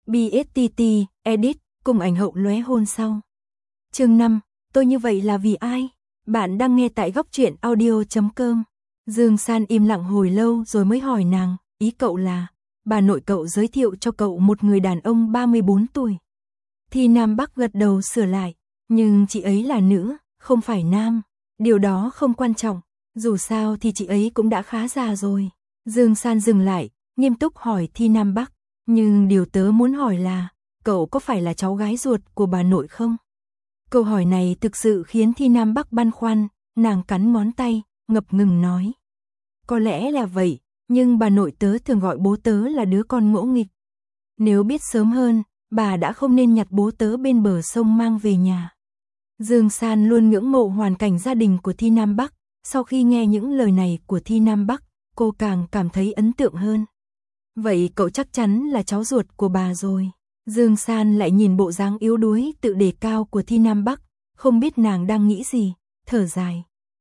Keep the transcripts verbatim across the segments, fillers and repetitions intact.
bê ét tê tê, edit, cùng ảnh hậu lóe hôn sau. Chương năm, tôi như vậy là vì ai? Bạn đang nghe tại góc truyện audio chấm com. Dương San im lặng hồi lâu rồi mới hỏi nàng, ý cậu là, bà nội cậu giới thiệu cho cậu một người đàn ông ba mươi bốn tuổi. Thì Nam Bắc gật đầu sửa lại, nhưng chị ấy là nữ, không phải nam. Điều đó không quan trọng, dù sao thì chị ấy cũng đã khá già rồi. Dương San dừng lại, nghiêm túc hỏi Thi Nam Bắc, nhưng điều tớ muốn hỏi là, cậu có phải là cháu gái ruột của bà nội không? Câu hỏi này thực sự khiến Thi Nam Bắc băn khoăn, nàng cắn ngón tay, ngập ngừng nói. Có lẽ là vậy, nhưng bà nội tớ thường gọi bố tớ là đứa con ngỗ nghịch. Nếu biết sớm hơn, bà đã không nên nhặt bố tớ bên bờ sông mang về nhà. Dương San luôn ngưỡng mộ hoàn cảnh gia đình của Thi Nam Bắc, sau khi nghe những lời này của Thi Nam Bắc, cô càng cảm thấy ấn tượng hơn. Vậy cậu chắc chắn là cháu ruột của bà rồi. Dương San lại nhìn bộ dáng yếu đuối tự đề cao của Thi Nam Bắc, không biết nàng đang nghĩ gì, thở dài.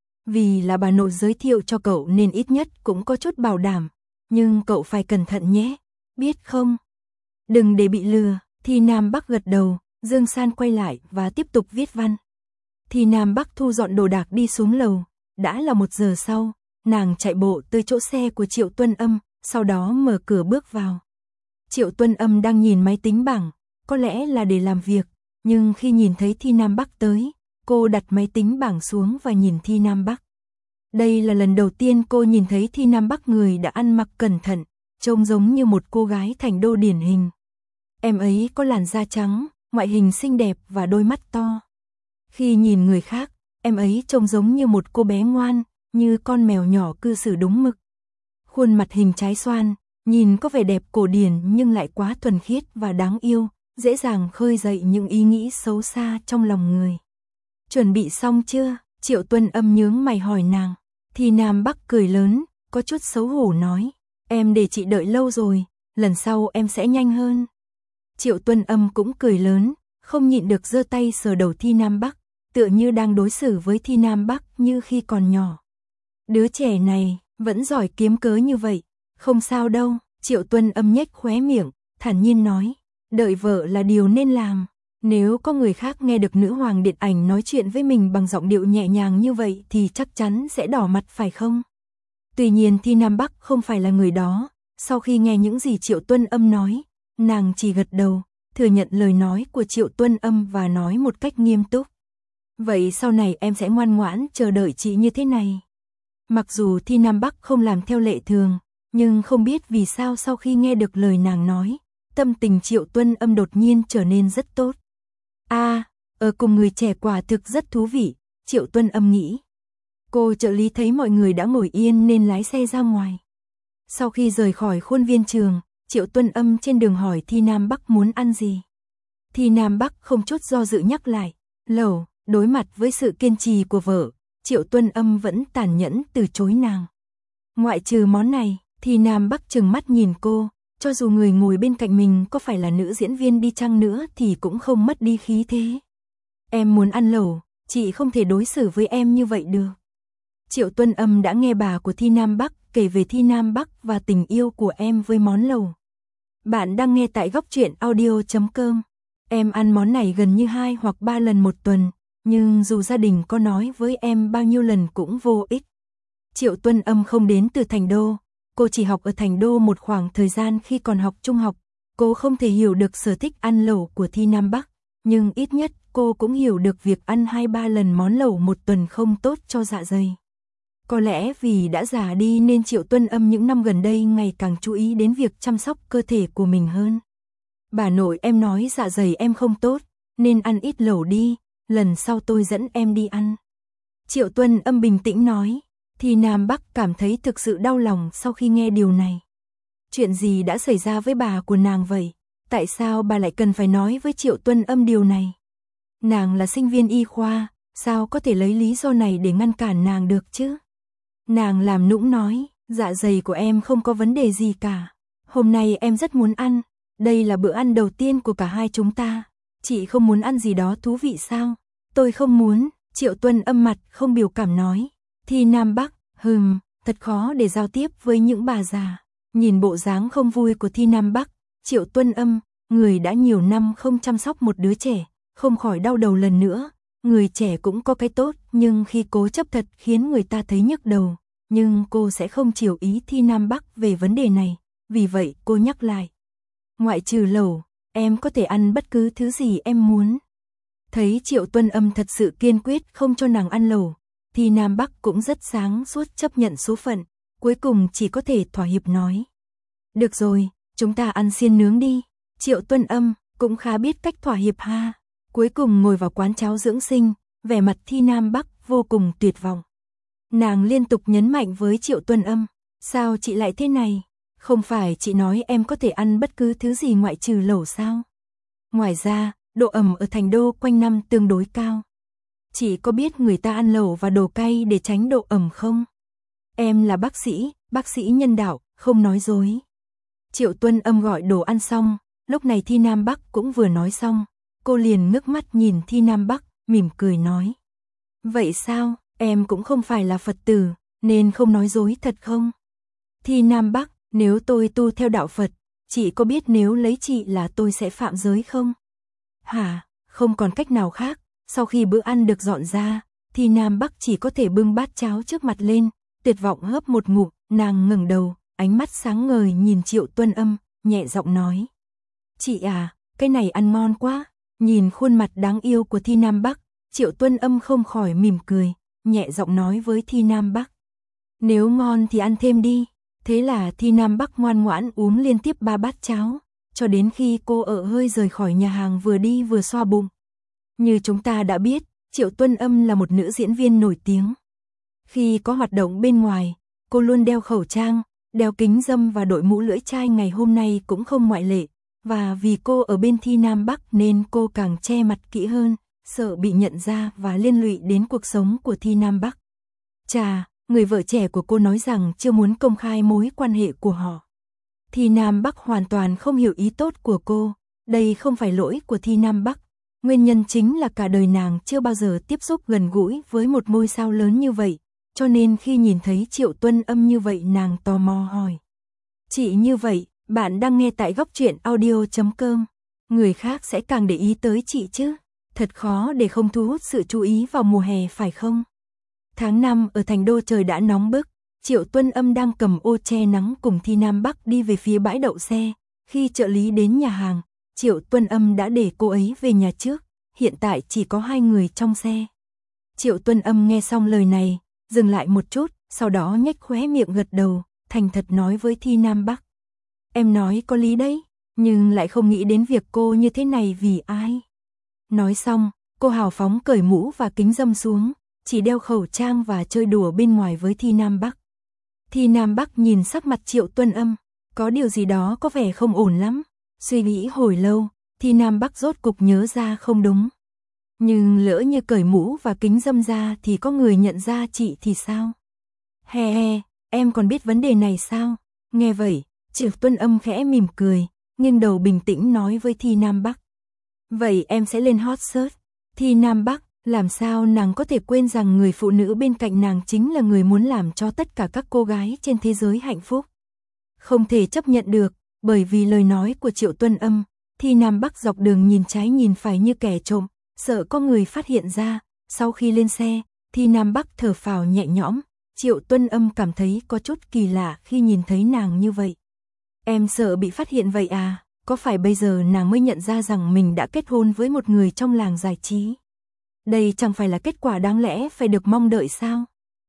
Vì là bà nội giới thiệu cho cậu nên ít nhất cũng có chút bảo đảm, nhưng cậu phải cẩn thận nhé, biết không? Đừng để bị lừa. Thi Nam Bắc gật đầu, Dương San quay lại và tiếp tục viết văn. Thi Nam Bắc thu dọn đồ đạc đi xuống lầu, đã là một giờ sau, nàng chạy bộ tới chỗ xe của Triệu Tuân Âm, sau đó mở cửa bước vào. Triệu Tuân Âm đang nhìn máy tính bảng, có lẽ là để làm việc, nhưng khi nhìn thấy Thi Nam Bắc tới, cô đặt máy tính bảng xuống và nhìn Thi Nam Bắc. Đây là lần đầu tiên cô nhìn thấy Thi Nam Bắc người đã ăn mặc cẩn thận, trông giống như một cô gái thành đô điển hình. Em ấy có làn da trắng, ngoại hình xinh đẹp và đôi mắt to. Khi nhìn người khác, em ấy trông giống như một cô bé ngoan, như con mèo nhỏ cư xử đúng mực. Khuôn mặt hình trái xoan, nhìn có vẻ đẹp cổ điển nhưng lại quá thuần khiết và đáng yêu, dễ dàng khơi dậy những ý nghĩ xấu xa trong lòng người. Chuẩn bị xong chưa? Triệu Tuân Âm nhướng mày hỏi nàng. Thì Nam Bắc cười lớn, có chút xấu hổ nói, em để chị đợi lâu rồi, lần sau em sẽ nhanh hơn. Triệu Tuân Âm cũng cười lớn, không nhịn được giơ tay sờ đầu Thi Nam Bắc, tựa như đang đối xử với Thi Nam Bắc như khi còn nhỏ. Đứa trẻ này vẫn giỏi kiếm cớ như vậy, không sao đâu. Triệu Tuân Âm nhếch khóe miệng, thản nhiên nói, đợi vợ là điều nên làm. Nếu có người khác nghe được nữ hoàng điện ảnh nói chuyện với mình bằng giọng điệu nhẹ nhàng như vậy thì chắc chắn sẽ đỏ mặt phải không? Tuy nhiên Thi Nam Bắc không phải là người đó, sau khi nghe những gì Triệu Tuân Âm nói, nàng chỉ gật đầu, thừa nhận lời nói của Triệu Tuân Âm và nói một cách nghiêm túc. Vậy sau này em sẽ ngoan ngoãn chờ đợi chị như thế này. Mặc dù Thi Nam Bắc không làm theo lệ thường, nhưng không biết vì sao sau khi nghe được lời nàng nói, tâm tình Triệu Tuân Âm đột nhiên trở nên rất tốt. À, ở cùng người trẻ quả thực rất thú vị, Triệu Tuân Âm nghĩ. Cô trợ lý thấy mọi người đã ngồi yên nên lái xe ra ngoài. Sau khi rời khỏi khuôn viên trường, Triệu Tuân Âm trên đường hỏi Thi Nam Bắc muốn ăn gì. Thi Nam Bắc không chút do dự nhắc lại, lẩu. Đối mặt với sự kiên trì của vợ, Triệu Tuân Âm vẫn tàn nhẫn từ chối nàng. Ngoại trừ món này, Thi Nam Bắc trừng mắt nhìn cô, cho dù người ngồi bên cạnh mình có phải là nữ diễn viên đi chăng nữa thì cũng không mất đi khí thế. Em muốn ăn lẩu, chị không thể đối xử với em như vậy được. Triệu Tuân Âm đã nghe bà của Thi Nam Bắc kể về Thi Nam Bắc và tình yêu của em với món lẩu. Bạn đang nghe tại góc truyện audio chấm com. Em ăn món này gần như hai hoặc ba lần một tuần, nhưng dù gia đình có nói với em bao nhiêu lần cũng vô ích. Triệu Tuân Âm không đến từ thành đô, cô chỉ học ở thành đô một khoảng thời gian khi còn học trung học. Cô không thể hiểu được sở thích ăn lẩu của Thi Nam Bắc, nhưng ít nhất cô cũng hiểu được việc ăn hai ba lần món lẩu một tuần không tốt cho dạ dày. Có lẽ vì đã già đi nên Triệu Tuân Âm những năm gần đây ngày càng chú ý đến việc chăm sóc cơ thể của mình hơn. Bà nội em nói dạ dày em không tốt, nên ăn ít lẩu đi, lần sau tôi dẫn em đi ăn. Triệu Tuân Âm bình tĩnh nói. Thì Nam Bắc cảm thấy thực sự đau lòng sau khi nghe điều này. Chuyện gì đã xảy ra với bà của nàng vậy? Tại sao bà lại cần phải nói với Triệu Tuân Âm điều này? Nàng là sinh viên y khoa, sao có thể lấy lý do này để ngăn cản nàng được chứ? Nàng làm nũng nói, dạ dày của em không có vấn đề gì cả. Hôm nay em rất muốn ăn, đây là bữa ăn đầu tiên của cả hai chúng ta. Chị không muốn ăn gì đó thú vị sao? Tôi không muốn, Triệu Tuân Âm mặt không biểu cảm nói. Thì Nam Bắc, hừm, thật khó để giao tiếp với những bà già. Nhìn bộ dáng không vui của Thi Nam Bắc, Triệu Tuân Âm, người đã nhiều năm không chăm sóc một đứa trẻ, không khỏi đau đầu lần nữa. Người trẻ cũng có cái tốt, nhưng khi cố chấp thật khiến người ta thấy nhức đầu. Nhưng cô sẽ không chiều ý Thi Nam Bắc về vấn đề này, vì vậy cô nhắc lại. Ngoại trừ lẩu, em có thể ăn bất cứ thứ gì em muốn. Thấy Triệu Tuân Âm thật sự kiên quyết không cho nàng ăn lẩu, Thi Nam Bắc cũng rất sáng suốt chấp nhận số phận, cuối cùng chỉ có thể thỏa hiệp nói. Được rồi, chúng ta ăn xiên nướng đi. Triệu Tuân Âm cũng khá biết cách thỏa hiệp ha. Cuối cùng ngồi vào quán cháo dưỡng sinh, vẻ mặt Thi Nam Bắc vô cùng tuyệt vọng. Nàng liên tục nhấn mạnh với Triệu Tuân Âm, sao chị lại thế này? Không phải chị nói em có thể ăn bất cứ thứ gì ngoại trừ lẩu sao? Ngoài ra, độ ẩm ở thành đô quanh năm tương đối cao. Chị có biết người ta ăn lẩu và đồ cay để tránh độ ẩm không? Em là bác sĩ, bác sĩ nhân đạo, không nói dối. Triệu Tuân Âm gọi đồ ăn xong, lúc này Thi Nam Bắc cũng vừa nói xong. Cô liền ngước mắt nhìn Thi Nam Bắc, mỉm cười nói. Vậy sao, em cũng không phải là Phật tử, nên không nói dối thật không? Thi Nam Bắc, nếu tôi tu theo đạo Phật, chị có biết nếu lấy chị là tôi sẽ phạm giới không? Hả, không còn cách nào khác. Sau khi bữa ăn được dọn ra, Thi Nam Bắc chỉ có thể bưng bát cháo trước mặt lên, tuyệt vọng hớp một ngụm, nàng ngẩng đầu, ánh mắt sáng ngời nhìn Triệu Tuân Âm, nhẹ giọng nói. Chị à, cái này ăn ngon quá. Nhìn khuôn mặt đáng yêu của Thi Nam Bắc, Triệu Tuân Âm không khỏi mỉm cười, nhẹ giọng nói với Thi Nam Bắc. Nếu ngon thì ăn thêm đi. Thế là Thi Nam Bắc ngoan ngoãn uống liên tiếp ba bát cháo, cho đến khi cô ợ hơi rời khỏi nhà hàng vừa đi vừa xoa bụng. Như chúng ta đã biết, Triệu Tuân Âm là một nữ diễn viên nổi tiếng. Khi có hoạt động bên ngoài, cô luôn đeo khẩu trang, đeo kính râm và đội mũ lưỡi chai, ngày hôm nay cũng không ngoại lệ. Và vì cô ở bên Thi Nam Bắc nên cô càng che mặt kỹ hơn, sợ bị nhận ra và liên lụy đến cuộc sống của Thi Nam Bắc. Chà, người vợ trẻ của cô nói rằng chưa muốn công khai mối quan hệ của họ. Thi Nam Bắc hoàn toàn không hiểu ý tốt của cô, đây không phải lỗi của Thi Nam Bắc. Nguyên nhân chính là cả đời nàng chưa bao giờ tiếp xúc gần gũi với một ngôi sao lớn như vậy, cho nên khi nhìn thấy Triệu Tuân Âm như vậy nàng tò mò hỏi. Chị như vậy, bạn đang nghe tại góc truyện audio chấm com. Người khác sẽ càng để ý tới chị chứ. Thật khó để không thu hút sự chú ý vào mùa hè phải không? Tháng năm ở thành đô trời đã nóng bức. Triệu Tuân Âm đang cầm ô che nắng cùng Thi Nam Bắc đi về phía bãi đậu xe. Khi trợ lý đến nhà hàng, Triệu Tuân Âm đã để cô ấy về nhà trước. Hiện tại chỉ có hai người trong xe. Triệu Tuân Âm nghe xong lời này, dừng lại một chút, sau đó nhếch khóe miệng gật đầu, thành thật nói với Thi Nam Bắc. Em nói có lý đấy, nhưng lại không nghĩ đến việc cô như thế này vì ai. Nói xong, cô hào phóng cởi mũ và kính râm xuống, chỉ đeo khẩu trang và chơi đùa bên ngoài với Thi Nam Bắc. Thi Nam Bắc nhìn sắc mặt Triệu Tuân Âm, có điều gì đó có vẻ không ổn lắm. Suy nghĩ hồi lâu, Thi Nam Bắc rốt cục nhớ ra không đúng. Nhưng lỡ như cởi mũ và kính râm ra thì có người nhận ra chị thì sao? He he, em còn biết vấn đề này sao? Nghe vậy, Triệu Tuân Âm khẽ mỉm cười, nghiêng đầu bình tĩnh nói với Thi Nam Bắc. Vậy em sẽ lên hot search. Thi Nam Bắc, làm sao nàng có thể quên rằng người phụ nữ bên cạnh nàng chính là người muốn làm cho tất cả các cô gái trên thế giới hạnh phúc. Không thể chấp nhận được, bởi vì lời nói của Triệu Tuân Âm, Thi Nam Bắc dọc đường nhìn trái nhìn phải như kẻ trộm, sợ có người phát hiện ra. Sau khi lên xe, Thi Nam Bắc thở phào nhẹ nhõm, Triệu Tuân Âm cảm thấy có chút kỳ lạ khi nhìn thấy nàng như vậy. Em sợ bị phát hiện vậy à? Có phải bây giờ nàng mới nhận ra rằng mình đã kết hôn với một người trong làng giải trí? Đây chẳng phải là kết quả đáng lẽ phải được mong đợi sao?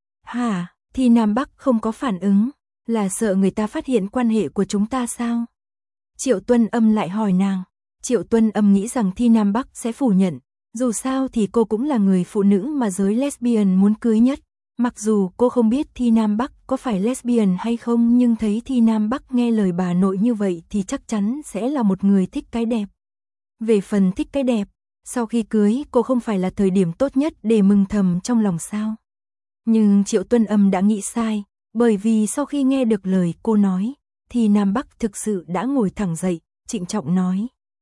Hả? Thi Nam Bắc không có phản ứng, là sợ người ta phát hiện quan hệ của chúng ta sao? Triệu Tuân Âm lại hỏi nàng. Triệu Tuân Âm nghĩ rằng Thi Nam Bắc sẽ phủ nhận, dù sao thì cô cũng là người phụ nữ mà giới lesbian muốn cưới nhất. Mặc dù cô không biết Thi Nam Bắc có phải lesbian hay không, nhưng thấy Thi Nam Bắc nghe lời bà nội như vậy thì chắc chắn sẽ là một người thích cái đẹp. Về phần thích cái đẹp, sau khi cưới cô không phải là thời điểm tốt nhất để mừng thầm trong lòng sao? Nhưng Triệu Tuân Âm đã nghĩ sai, bởi vì sau khi nghe được lời cô nói, Thi Nam Bắc thực sự đã ngồi thẳng dậy, trịnh trọng nói.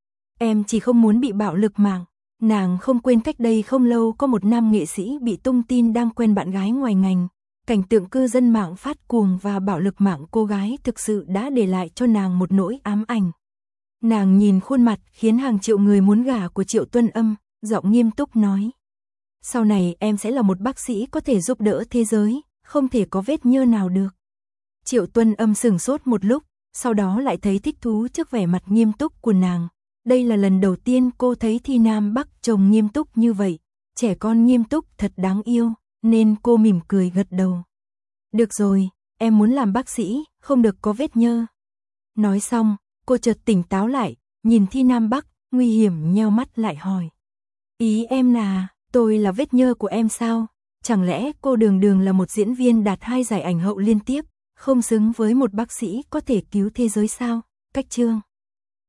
Em chỉ không muốn bị bạo lực mạng. Nàng không quên cách đây không lâu có một nam nghệ sĩ bị tung tin đang quen bạn gái ngoài ngành. Cảnh tượng cư dân mạng phát cuồng và bạo lực mạng cô gái thực sự đã để lại cho nàng một nỗi ám ảnh. Nàng nhìn khuôn mặt khiến hàng triệu người muốn gả của Triệu Tuân Âm, giọng nghiêm túc nói. Sau này em sẽ là một bác sĩ có thể giúp đỡ thế giới, không thể có vết nhơ nào được. Triệu Tuân Âm sửng sốt một lúc, sau đó lại thấy thích thú trước vẻ mặt nghiêm túc của nàng. Đây là lần đầu tiên cô thấy Thi Nam Bắc chồng nghiêm túc như vậy, trẻ con nghiêm túc thật đáng yêu, nên cô mỉm cười gật đầu. Được rồi, em muốn làm bác sĩ, không được có vết nhơ. Nói xong, cô chợt tỉnh táo lại, nhìn Thi Nam Bắc, nguy hiểm nheo mắt lại hỏi. Ý em là, tôi là vết nhơ của em sao? Chẳng lẽ cô đường đường là một diễn viên đạt hai giải ảnh hậu liên tiếp, không xứng với một bác sĩ có thể cứu thế giới sao? Cách chương